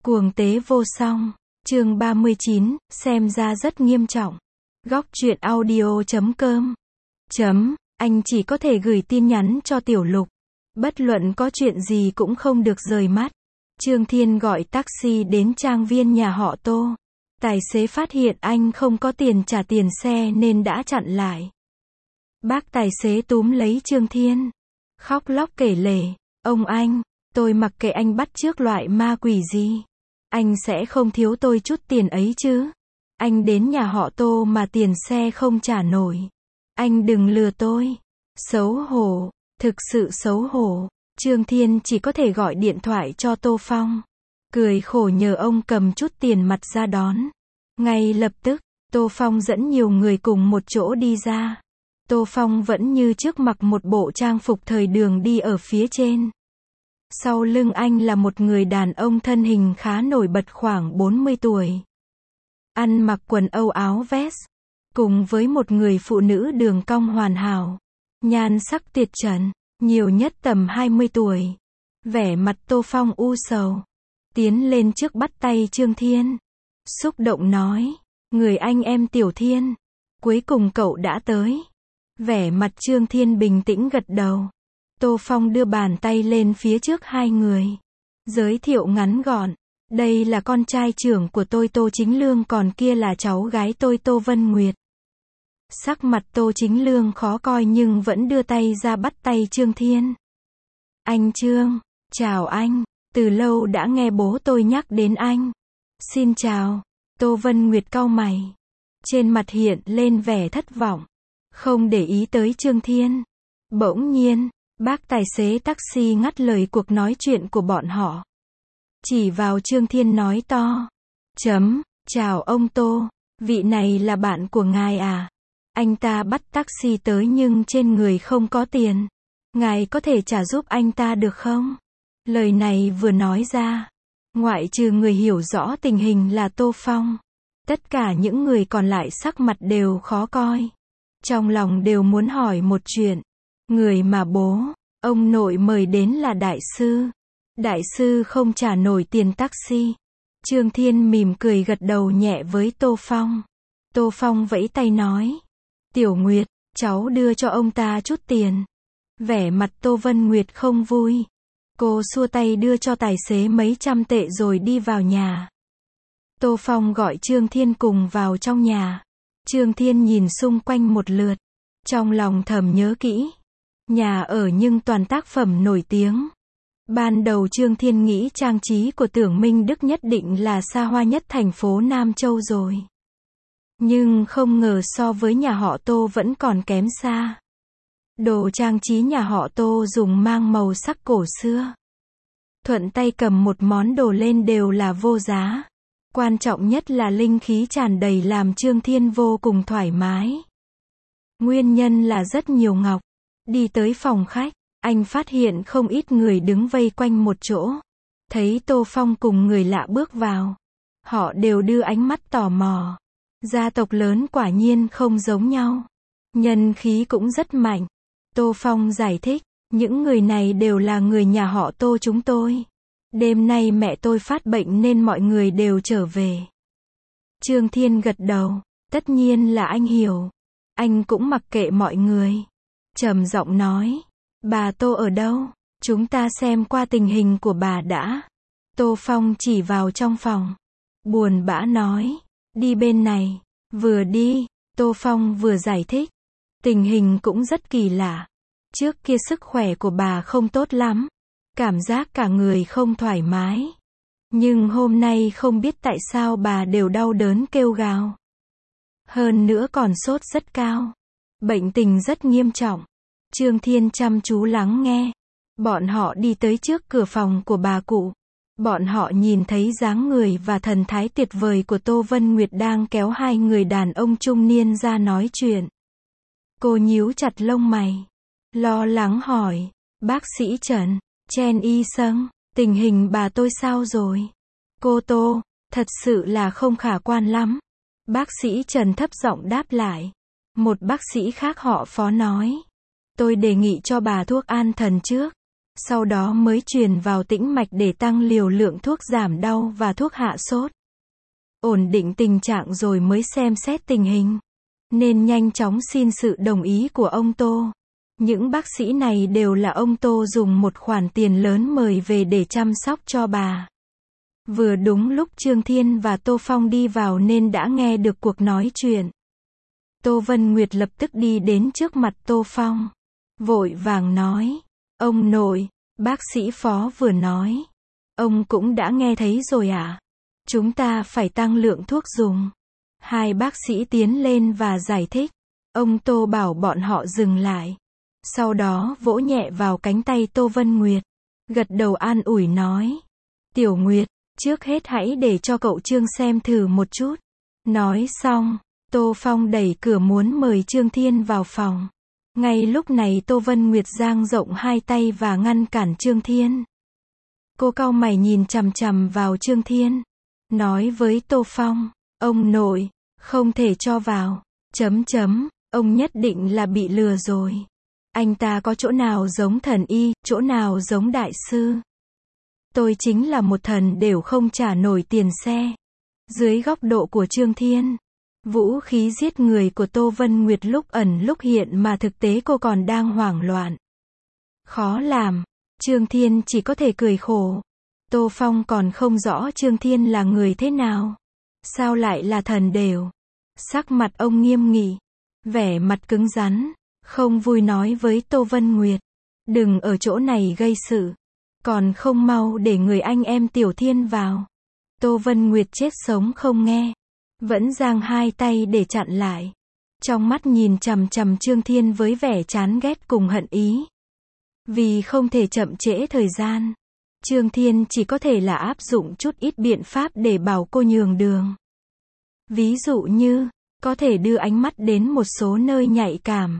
Cuồng tế vô song. Chương 39, xem ra rất nghiêm trọng. Góc truyện audio.com. Anh chỉ có thể gửi tin nhắn cho Tiểu Lục. Bất luận có chuyện gì cũng không được rời mắt. Trương Thiên gọi taxi đến trang viên nhà họ Tô. Tài xế phát hiện anh không có tiền trả tiền xe nên đã chặn lại. Bác tài xế túm lấy Trương Thiên, khóc lóc kể lể, ông anh, tôi mặc kệ anh bắt chước loại ma quỷ gì. Anh sẽ không thiếu tôi chút tiền ấy chứ. Anh đến nhà họ Tô mà tiền xe không trả nổi. Anh đừng lừa tôi. Xấu hổ, thực sự xấu hổ. Trương Thiên chỉ có thể gọi điện thoại cho Tô Phong. Cười khổ nhờ ông cầm chút tiền mặt ra đón. Ngay lập tức, Tô Phong dẫn nhiều người cùng một chỗ đi ra. Tô Phong vẫn như trước mặc một bộ trang phục thời đường đi ở phía trên. Sau lưng anh là một người đàn ông thân hình khá nổi bật khoảng 40 tuổi. Ăn mặc quần âu áo vest, cùng với một người phụ nữ đường cong hoàn hảo. Nhan sắc tuyệt trần, nhiều nhất tầm 20 tuổi. Vẻ mặt Tô Phong u sầu. Tiến lên trước bắt tay Trương Thiên. Xúc động nói, người anh em Tiểu Thiên, cuối cùng cậu đã tới. Vẻ mặt Trương Thiên bình tĩnh gật đầu. Tô Phong đưa bàn tay lên phía trước hai người. Giới thiệu ngắn gọn. Đây là con trai trưởng của tôi Tô Chính Lương, còn kia là cháu gái tôi Tô Vân Nguyệt. Sắc mặt Tô Chính Lương khó coi nhưng vẫn đưa tay ra bắt tay Trương Thiên. Anh Trương, chào anh, từ lâu đã nghe bố tôi nhắc đến anh. Xin chào. Tô Vân Nguyệt cau mày. Trên mặt hiện lên vẻ thất vọng. Không để ý tới Trương Thiên. Bỗng nhiên, bác tài xế taxi ngắt lời cuộc nói chuyện của bọn họ. Chỉ vào Trương Thiên nói to. Chào ông Tô, vị này là bạn của ngài à? Anh ta bắt taxi tới nhưng trên người không có tiền. Ngài có thể trả giúp anh ta được không? Lời này vừa nói ra, ngoại trừ người hiểu rõ tình hình là Tô Phong, tất cả những người còn lại sắc mặt đều khó coi. Trong lòng đều muốn hỏi một chuyện. Người mà bố, ông nội mời đến là đại sư. Đại sư không trả nổi tiền taxi. Trương Thiên mỉm cười gật đầu nhẹ với Tô Phong. Tô Phong vẫy tay nói. Tiểu Nguyệt, cháu đưa cho ông ta chút tiền. Vẻ mặt Tô Vân Nguyệt không vui. Cô xua tay đưa cho tài xế mấy trăm tệ rồi đi vào nhà. Tô Phong gọi Trương Thiên cùng vào trong nhà. Trương Thiên nhìn xung quanh một lượt. Trong lòng thầm nhớ kỹ. Nhà ở nhưng toàn tác phẩm nổi tiếng. Ban đầu Trương Thiên nghĩ trang trí của Tưởng Minh Đức nhất định là xa hoa nhất thành phố Nam Châu rồi. Nhưng không ngờ so với nhà họ Tô vẫn còn kém xa. Đồ trang trí nhà họ Tô dùng mang màu sắc cổ xưa. Thuận tay cầm một món đồ lên đều là vô giá. Quan trọng nhất là linh khí tràn đầy làm Trương Thiên vô cùng thoải mái. Nguyên nhân là rất nhiều ngọc. Đi tới phòng khách, anh phát hiện không ít người đứng vây quanh một chỗ. Thấy Tô Phong cùng người lạ bước vào. Họ đều đưa ánh mắt tò mò. Gia tộc lớn quả nhiên không giống nhau. Nhân khí cũng rất mạnh. Tô Phong giải thích, những người này đều là người nhà họ Tô chúng tôi. Đêm nay mẹ tôi phát bệnh nên mọi người đều trở về. Trương Thiên gật đầu, tất nhiên là anh hiểu. Anh cũng mặc kệ mọi người. Trầm giọng nói, bà Tô ở đâu? Chúng ta xem qua tình hình của bà đã. Tô Phong chỉ vào trong phòng. Buồn bã nói, đi bên này. Vừa đi, Tô Phong vừa giải thích. Tình hình cũng rất kỳ lạ. Trước kia sức khỏe của bà không tốt lắm. Cảm giác cả người không thoải mái. Nhưng hôm nay không biết tại sao bà đều đau đớn kêu gào. Hơn nữa còn sốt rất cao. Bệnh tình rất nghiêm trọng. Trương Thiên chăm chú lắng nghe. Bọn họ đi tới trước cửa phòng của bà cụ. Bọn họ nhìn thấy dáng người và thần thái tuyệt vời của Tô Vân Nguyệt đang kéo hai người đàn ông trung niên ra nói chuyện. Cô nhíu chặt lông mày. Lo lắng hỏi. Bác sĩ Trần, Chen Y Sâng, tình hình bà tôi sao rồi? Cô Tô, thật sự là không khả quan lắm. Bác sĩ Trần thấp giọng đáp lại. Một bác sĩ khác họ Phó nói. Tôi đề nghị cho bà thuốc an thần trước. Sau đó mới truyền vào tĩnh mạch để tăng liều lượng thuốc giảm đau và thuốc hạ sốt. Ổn định tình trạng rồi mới xem xét tình hình. Nên nhanh chóng xin sự đồng ý của ông Tô. Những bác sĩ này đều là ông Tô dùng một khoản tiền lớn mời về để chăm sóc cho bà. Vừa đúng lúc Trương Thiên và Tô Phong đi vào nên đã nghe được cuộc nói chuyện. Tô Vân Nguyệt lập tức đi đến trước mặt Tô Phong. Vội vàng nói. Ông nội, bác sĩ Phó vừa nói. Ông cũng đã nghe thấy rồi à? Chúng ta phải tăng lượng thuốc dùng. Hai bác sĩ tiến lên và giải thích. Ông Tô bảo bọn họ dừng lại. Sau đó vỗ nhẹ vào cánh tay Tô Vân Nguyệt. Gật đầu an ủi nói. Tiểu Nguyệt, trước hết hãy để cho cậu Trương xem thử một chút. Nói xong, Tô Phong đẩy cửa muốn mời Trương Thiên vào phòng. Ngay lúc này Tô Vân Nguyệt dang rộng hai tay và ngăn cản Trương Thiên. Cô cau mày nhìn chằm chằm vào Trương Thiên. Nói với Tô Phong. Ông nội, không thể cho vào. Ông nhất định là bị lừa rồi. Anh ta có chỗ nào giống thần y, chỗ nào giống đại sư. Tôi chính là một thần đều không trả nổi tiền xe. Dưới góc độ của Trương Thiên, vũ khí giết người của Tô Vân Nguyệt lúc ẩn lúc hiện mà thực tế cô còn đang hoảng loạn. Khó làm. Trương Thiên chỉ có thể cười khổ. Tô Phong còn không rõ Trương Thiên là người thế nào. Sao lại là thần đều. Sắc mặt ông nghiêm nghị. Vẻ mặt cứng rắn. Không vui nói với Tô Vân Nguyệt. Đừng ở chỗ này gây sự. Còn không mau để người anh em Tiểu Thiên vào. Tô Vân Nguyệt chết sống không nghe. Vẫn giang hai tay để chặn lại. Trong mắt nhìn chằm chằm Trương Thiên với vẻ chán ghét cùng hận ý. Vì không thể chậm trễ thời gian, Trương Thiên chỉ có thể là áp dụng chút ít biện pháp để bảo cô nhường đường. Ví dụ như, có thể đưa ánh mắt đến một số nơi nhạy cảm.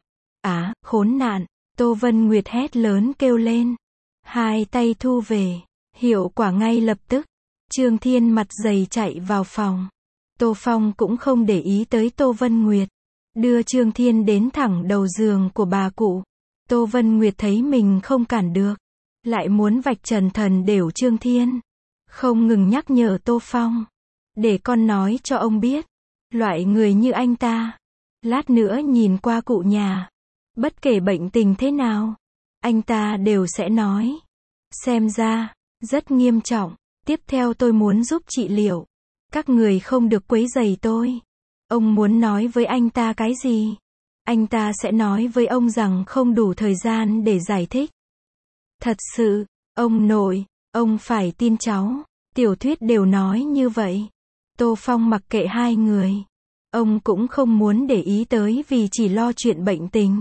Khốn nạn, Tô Vân Nguyệt hét lớn kêu lên. Hai tay thu về, hiệu quả ngay lập tức. Trương Thiên mặt dày chạy vào phòng. Tô Phong cũng không để ý tới Tô Vân Nguyệt. Đưa Trương Thiên đến thẳng đầu giường của bà cụ. Tô Vân Nguyệt thấy mình không cản được. Lại muốn vạch trần thần đều Trương Thiên. Không ngừng nhắc nhở Tô Phong. Để con nói cho ông biết. Loại người như anh ta. Lát nữa nhìn qua cụ nhà. Bất kể bệnh tình thế nào. Anh ta đều sẽ nói. Xem ra, rất nghiêm trọng. Tiếp theo tôi muốn giúp trị liệu. Các người không được quấy rầy tôi. Ông muốn nói với anh ta cái gì? Anh ta sẽ nói với ông rằng không đủ thời gian để giải thích. Thật sự, ông nội, ông phải tin cháu. Tiểu thuyết đều nói như vậy. Tô Phong mặc kệ hai người. Ông cũng không muốn để ý tới vì chỉ lo chuyện bệnh tình.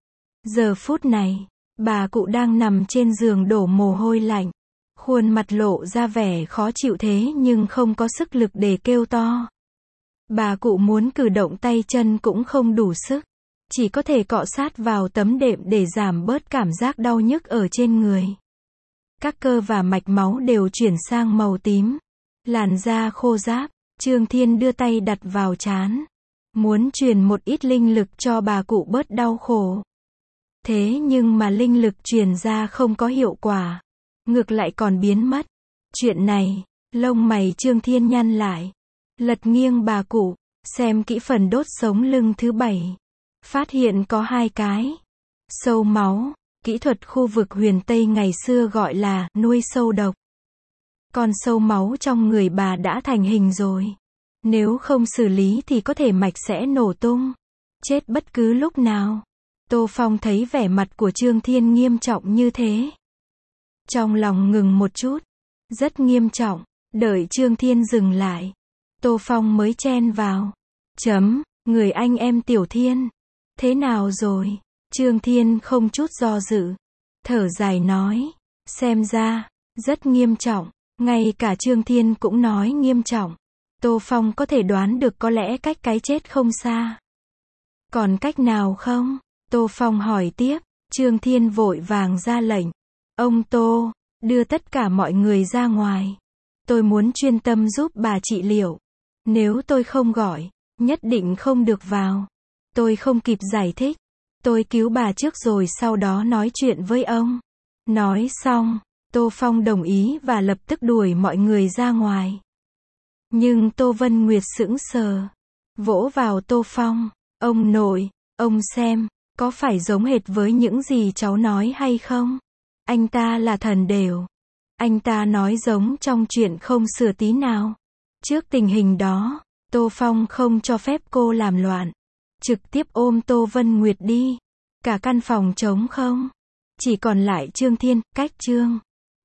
Giờ phút này, bà cụ đang nằm trên giường đổ mồ hôi lạnh. Khuôn mặt lộ ra vẻ khó chịu thế nhưng không có sức lực để kêu to. Bà cụ muốn cử động tay chân cũng không đủ sức. Chỉ có thể cọ sát vào tấm đệm để giảm bớt cảm giác đau nhức ở trên người. Các cơ và mạch máu đều chuyển sang màu tím. Làn da khô ráp. Trương Thiên đưa tay đặt vào trán. Muốn truyền một ít linh lực cho bà cụ bớt đau khổ. Thế nhưng mà linh lực truyền ra không có hiệu quả. Ngược lại còn biến mất. Chuyện này, lông mày Trương Thiên nhăn lại. Lật nghiêng bà cụ, xem kỹ phần đốt sống lưng thứ 7. Phát hiện có 2 cái. Sâu máu, kỹ thuật khu vực huyền Tây ngày xưa gọi là nuôi sâu độc. Con sâu máu trong người bà đã thành hình rồi. Nếu không xử lý thì có thể mạch sẽ nổ tung. Chết bất cứ lúc nào. Tô Phong thấy vẻ mặt của Trương Thiên nghiêm trọng như thế. Trong lòng ngừng một chút. Rất nghiêm trọng. Đợi Trương Thiên dừng lại. Tô Phong mới chen vào. Người anh em Tiểu Thiên. Thế nào rồi? Trương Thiên không chút do dự. Thở dài nói. Xem ra, rất nghiêm trọng. Ngay cả Trương Thiên cũng nói nghiêm trọng. Tô Phong có thể đoán được có lẽ cách cái chết không xa. Còn cách nào không? Tô Phong hỏi tiếp. Trương Thiên vội vàng ra lệnh. Ông Tô, đưa tất cả mọi người ra ngoài. Tôi muốn chuyên tâm giúp bà trị liệu. Nếu tôi không gọi, nhất định không được vào. Tôi không kịp giải thích. Tôi cứu bà trước rồi sau đó nói chuyện với ông. Nói xong, Tô Phong đồng ý và lập tức đuổi mọi người ra ngoài. Nhưng Tô Vân Nguyệt sững sờ, vỗ vào Tô Phong. Ông nội, ông xem, có phải giống hệt với những gì cháu nói hay không? Anh ta là thần đều. Anh ta nói giống trong chuyện không sửa tí nào. Trước tình hình đó, Tô Phong không cho phép cô làm loạn. Trực tiếp ôm Tô Vân Nguyệt đi. Cả căn phòng trống không. Chỉ còn lại Trương Thiên, Cách Trương.